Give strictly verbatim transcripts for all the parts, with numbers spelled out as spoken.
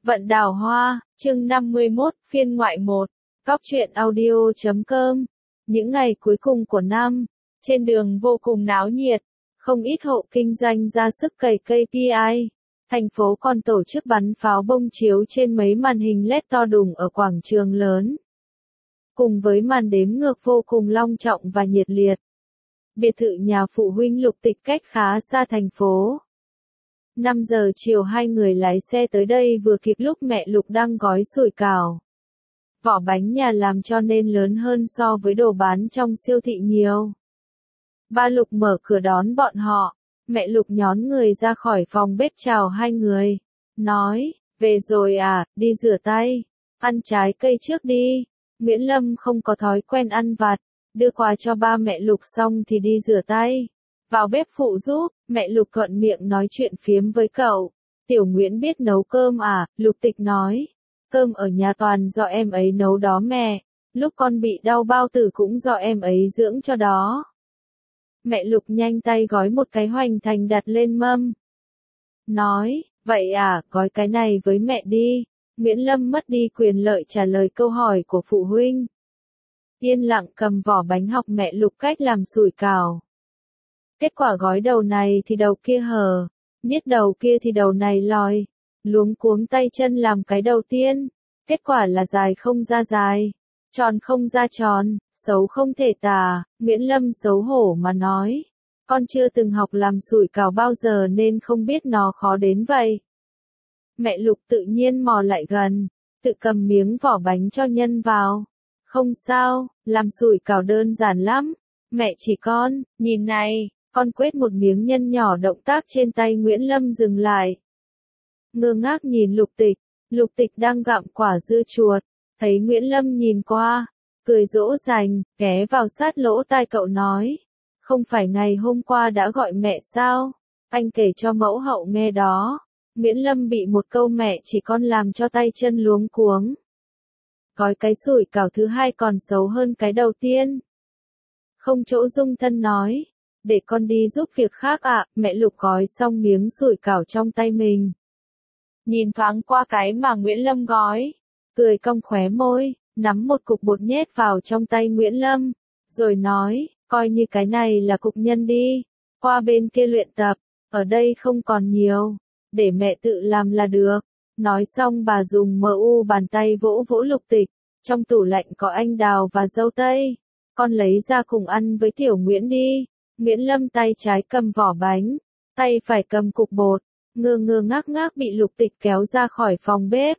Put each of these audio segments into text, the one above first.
Vận đào hoa, chương năm mươi mốt, phiên ngoại một. Cóc truyện audio chấm com. Những ngày cuối cùng của năm, trên đường vô cùng náo nhiệt, không ít hộ kinh doanh ra sức cày ca pê i. Thành phố còn tổ chức bắn pháo bông chiếu trên mấy màn hình led to đùng ở quảng trường lớn. Cùng với màn đếm ngược vô cùng long trọng và nhiệt liệt. Biệt thự nhà phụ huynh Lục Tịch cách khá xa thành phố. năm giờ chiều hai người lái xe tới đây vừa kịp lúc mẹ Lục đang gói sủi cảo. Vỏ bánh nhà làm cho nên lớn hơn so với đồ bán trong siêu thị nhiều. Ba Lục mở cửa đón bọn họ, mẹ Lục nhón người ra khỏi phòng bếp chào hai người. Nói, về rồi à, đi rửa tay, ăn trái cây trước đi. Nguyễn Lâm không có thói quen ăn vặt, đưa quà cho ba mẹ Lục xong thì đi rửa tay. Vào bếp phụ giúp, mẹ Lục thuận miệng nói chuyện phiếm với cậu. Tiểu Nguyễn biết nấu cơm à, Lục Tịch nói. Cơm ở nhà toàn do em ấy nấu đó mẹ, lúc con bị đau bao tử cũng do em ấy dưỡng cho đó. Mẹ Lục nhanh tay gói một cái hoành thành đặt lên mâm. Nói, vậy à, gói cái này với mẹ đi. Nguyễn Lâm mất đi quyền lợi trả lời câu hỏi của phụ huynh. Yên lặng cầm vỏ bánh học mẹ Lục cách làm sủi cảo. Kết quả gói đầu này thì đầu kia hở, niết đầu kia thì đầu này lòi, luống cuống tay chân làm cái đầu tiên, kết quả là dài không ra dài, tròn không ra tròn, xấu không thể tả. Nguyễn Lâm xấu hổ mà nói, con chưa từng học làm sủi cảo bao giờ nên không biết nó khó đến vậy. Mẹ Lục tự nhiên mò lại gần, tự cầm miếng vỏ bánh cho nhân vào. Không sao, làm sủi cảo đơn giản lắm, mẹ chỉ con, nhìn này. Con quết một miếng nhân nhỏ, động tác trên tay Nguyễn Lâm dừng lại. Ngơ ngác nhìn Lục Tịch, Lục Tịch đang gặm quả dưa chuột, thấy Nguyễn Lâm nhìn qua, cười dỗ dành, ghé vào sát lỗ tai cậu nói. Không phải ngày hôm qua đã gọi mẹ sao? Anh kể cho mẫu hậu nghe đó. Nguyễn Lâm bị một câu mẹ chỉ con làm cho tay chân luống cuống. Gói cái sủi cảo thứ hai còn xấu hơn cái đầu tiên. Không chỗ dung thân nói. Để con đi giúp việc khác ạ, à, mẹ Lục gói xong miếng sủi cảo trong tay mình. Nhìn thoáng qua cái mà Nguyễn Lâm gói, cười cong khóe môi, nắm một cục bột nhét vào trong tay Nguyễn Lâm, rồi nói, coi như cái này là cục nhân đi, qua bên kia luyện tập, ở đây không còn nhiều, để mẹ tự làm là được. Nói xong bà dùng mờ u bàn tay vỗ vỗ Lục Tịch, trong tủ lạnh có anh đào và dâu tây, con lấy ra cùng ăn với Tiểu Nguyễn đi. Nguyễn Lâm tay trái cầm vỏ bánh, tay phải cầm cục bột, ngơ ngơ ngác ngác bị Lục Tịch kéo ra khỏi phòng bếp.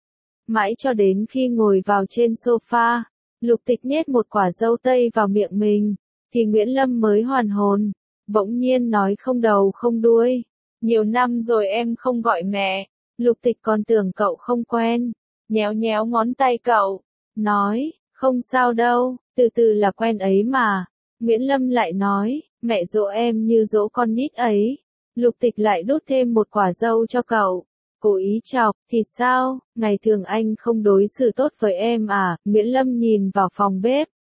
Mãi cho đến khi ngồi vào trên sofa, Lục Tịch nhét một quả dâu tây vào miệng mình, thì Nguyễn Lâm mới hoàn hồn, bỗng nhiên nói không đầu không đuôi. Nhiều năm rồi em không gọi mẹ. Lục Tịch còn tưởng cậu không quen, nhéo nhéo ngón tay cậu, nói, không sao đâu, từ từ là quen ấy mà. Nguyễn Lâm lại nói, mẹ dỗ em như dỗ con nít ấy. Lục Tịch lại đút thêm một quả dâu cho cậu. Cố ý chọc, thì sao, ngày thường anh không đối xử tốt với em à? Nguyễn Lâm nhìn vào phòng bếp.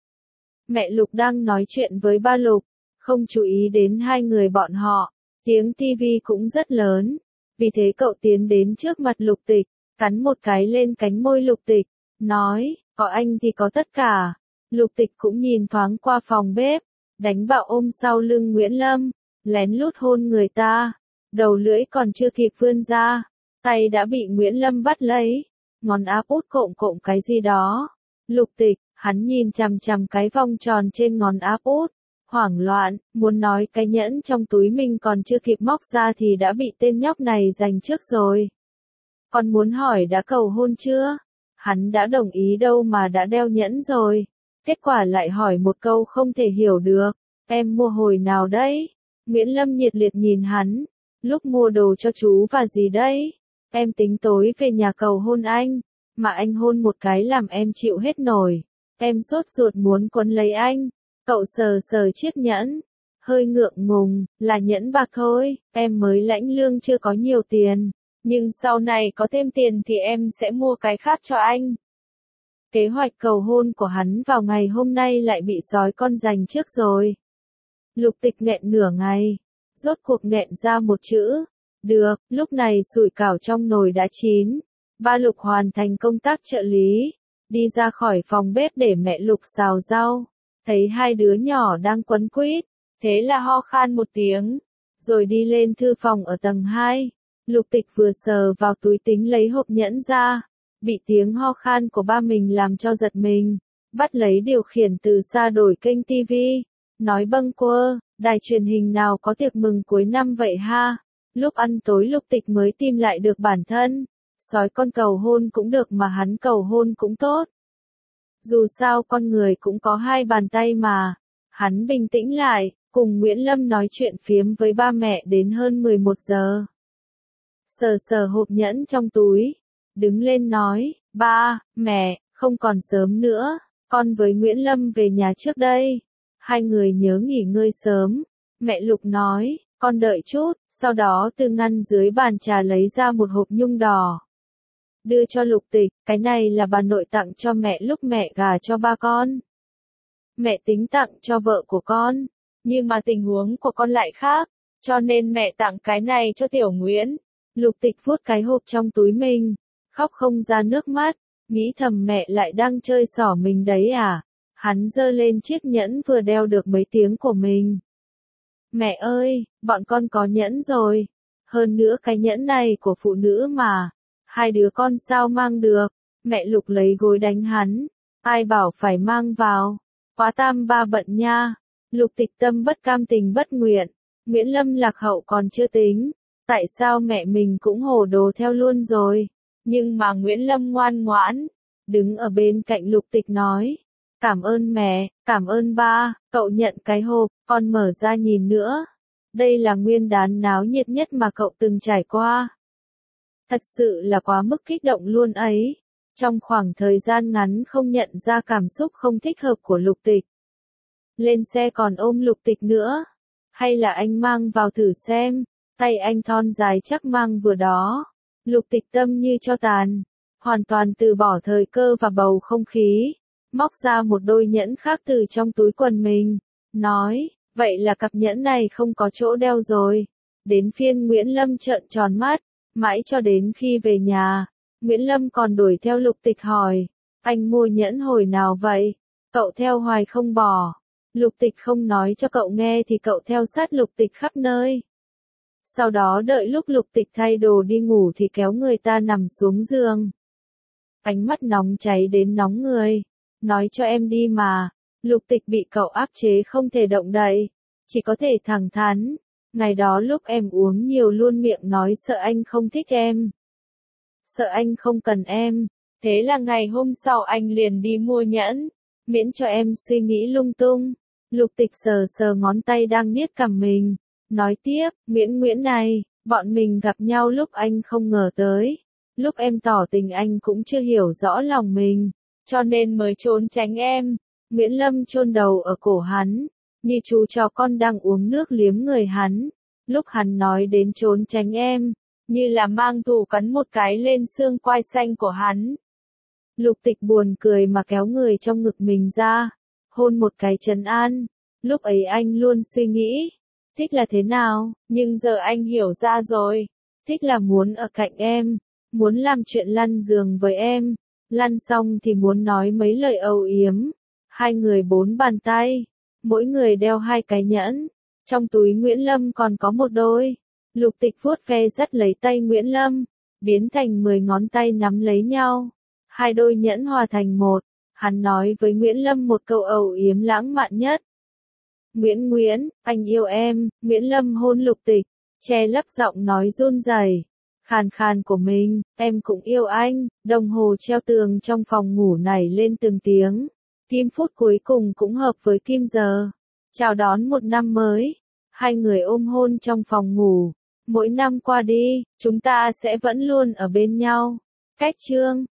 Mẹ Lục đang nói chuyện với ba Lục, không chú ý đến hai người bọn họ. Tiếng tivi cũng rất lớn. Vì thế cậu tiến đến trước mặt Lục Tịch, cắn một cái lên cánh môi Lục Tịch, nói, có anh thì có tất cả. Lục Tịch cũng nhìn thoáng qua phòng bếp, đánh bạo ôm sau lưng Nguyễn Lâm, lén lút hôn người ta, đầu lưỡi còn chưa kịp vươn ra, tay đã bị Nguyễn Lâm bắt lấy, ngón áp út cộm cộm cái gì đó. Lục Tịch, hắn nhìn chằm chằm cái vòng tròn trên ngón áp út, hoảng loạn, muốn nói cái nhẫn trong túi mình còn chưa kịp móc ra thì đã bị tên nhóc này giành trước rồi. Còn muốn hỏi đã cầu hôn chưa? Hắn đã đồng ý đâu mà đã đeo nhẫn rồi. Kết quả lại hỏi một câu không thể hiểu được, em mua hồi nào đấy? Nguyễn Lâm nhiệt liệt nhìn hắn, lúc mua đồ cho chú và gì đấy? Em tính tối về nhà cầu hôn anh, mà anh hôn một cái làm em chịu hết nổi. Em sốt ruột muốn quấn lấy anh. Cậu sờ sờ chiếc nhẫn, hơi ngượng ngùng, là nhẫn bạc thôi, em mới lãnh lương chưa có nhiều tiền, nhưng sau này có thêm tiền thì em sẽ mua cái khác cho anh. Kế hoạch cầu hôn của hắn vào ngày hôm nay lại bị sói con giành trước rồi. Lục Tịch nghẹn nửa ngày, rốt cuộc nghẹn ra một chữ, được. Lúc này sủi cảo trong nồi đã chín, Ba Lục hoàn thành công tác trợ lý, đi ra khỏi phòng bếp để mẹ Lục xào rau, thấy hai đứa nhỏ đang quấn quýt, thế là ho khan một tiếng, rồi đi lên thư phòng ở tầng hai. Lục Tịch vừa sờ vào túi tính lấy hộp nhẫn ra, bị tiếng ho khan của ba mình làm cho giật mình, bắt lấy điều khiển từ xa đổi kênh tivi, nói bâng quơ, đài truyền hình nào có tiệc mừng cuối năm vậy ha. Lúc ăn tối Lục Tịch mới tìm lại được bản thân, sói con cầu hôn cũng được mà hắn cầu hôn cũng tốt. Dù sao con người cũng có hai bàn tay mà. Hắn bình tĩnh lại, cùng Nguyễn Lâm nói chuyện phiếm với ba mẹ đến hơn mười một giờ. Sờ sờ hộp nhẫn trong túi, đứng lên nói, ba, mẹ, không còn sớm nữa, con với Nguyễn Lâm về nhà trước đây. Hai người nhớ nghỉ ngơi sớm. Mẹ Lục nói, con đợi chút, sau đó từ ngăn dưới bàn trà lấy ra một hộp nhung đỏ. Đưa cho Lục Tịch, cái này là bà nội tặng cho mẹ lúc mẹ gả cho ba con. Mẹ tính tặng cho vợ của con, nhưng mà tình huống của con lại khác, cho nên mẹ tặng cái này cho Tiểu Nguyễn. Lục Tịch vuốt cái hộp trong túi mình, khóc không ra nước mắt, nghĩ thầm mẹ lại đang chơi xỏ mình đấy à. Hắn giơ lên chiếc nhẫn vừa đeo được mấy tiếng của mình. Mẹ ơi, bọn con có nhẫn rồi. Hơn nữa cái nhẫn này của phụ nữ mà. Hai đứa con sao mang được. Mẹ Lục lấy gối đánh hắn. Ai bảo phải mang vào. Quá tam ba bận nha. Lục Tịch tâm bất cam tình bất nguyện. Nguyễn Lâm lạc hậu còn chưa tính. Tại sao mẹ mình cũng hồ đồ theo luôn rồi. Nhưng mà Nguyễn Lâm ngoan ngoãn. Đứng ở bên cạnh Lục Tịch nói. Cảm ơn mẹ, cảm ơn ba, cậu nhận cái hộp, con mở ra nhìn nữa. Đây là nguyên đán náo nhiệt nhất mà cậu từng trải qua. Thật sự là quá mức kích động luôn ấy. Trong khoảng thời gian ngắn không nhận ra cảm xúc không thích hợp của Lục Tịch. Lên xe còn ôm Lục Tịch nữa. Hay là anh mang vào thử xem, tay anh thon dài chắc mang vừa đó. Lục Tịch tâm như cho tàn, hoàn toàn từ bỏ thời cơ và bầu không khí. Móc ra một đôi nhẫn khác từ trong túi quần mình, nói, vậy là cặp nhẫn này không có chỗ đeo rồi. Đến phiên Nguyễn Lâm trợn tròn mắt, mãi cho đến khi về nhà, Nguyễn Lâm còn đuổi theo Lục Tịch hỏi, anh mua nhẫn hồi nào vậy? Cậu theo hoài không bỏ. Lục Tịch không nói cho cậu nghe thì cậu theo sát Lục Tịch khắp nơi. Sau đó đợi lúc Lục Tịch thay đồ đi ngủ thì kéo người ta nằm xuống giường. Ánh mắt nóng cháy đến nóng người. Nói cho em đi mà. Lục Tịch bị cậu áp chế không thể động đậy, chỉ có thể thẳng thắn. Ngày đó lúc em uống nhiều luôn miệng nói sợ anh không thích em, sợ anh không cần em. Thế là ngày hôm sau anh liền đi mua nhẫn, miễn cho em suy nghĩ lung tung. Lục Tịch sờ sờ ngón tay đang niết cằm mình, nói tiếp, Nguyễn Nguyễn này, bọn mình gặp nhau lúc anh không ngờ tới. Lúc em tỏ tình anh cũng chưa hiểu rõ lòng mình, cho nên mới trốn tránh em. Nguyễn Lâm chôn đầu ở cổ hắn, như chú chó con đang uống nước liếm người hắn. Lúc hắn nói đến trốn tránh em, như là mang thù cắn một cái lên xương quai xanh của hắn. Lục Tịch buồn cười mà kéo người trong ngực mình ra, hôn một cái trấn an. Lúc ấy anh luôn suy nghĩ, thích là thế nào, nhưng giờ anh hiểu ra rồi. Thích là muốn ở cạnh em, muốn làm chuyện lăn giường với em. Lăn xong thì muốn nói mấy lời âu yếm. Hai người bốn bàn tay, mỗi người đeo hai cái nhẫn. Trong túi Nguyễn Lâm còn có một đôi. Lục Tịch vuốt ve dắt lấy tay Nguyễn Lâm, biến thành mười ngón tay nắm lấy nhau. Hai đôi nhẫn hòa thành một. Hắn nói với Nguyễn Lâm một câu âu yếm lãng mạn nhất. Nguyễn Nguyễn, anh yêu em. Nguyễn Lâm hôn Lục Tịch, che lấp giọng nói run rẩy, khàn khàn của mình, em cũng yêu anh. Đồng hồ treo tường trong phòng ngủ nảy lên từng tiếng. Kim phút cuối cùng cũng hợp với kim giờ. Chào đón một năm mới. Hai người ôm hôn trong phòng ngủ. Mỗi năm qua đi, chúng ta sẽ vẫn luôn ở bên nhau. Cách chương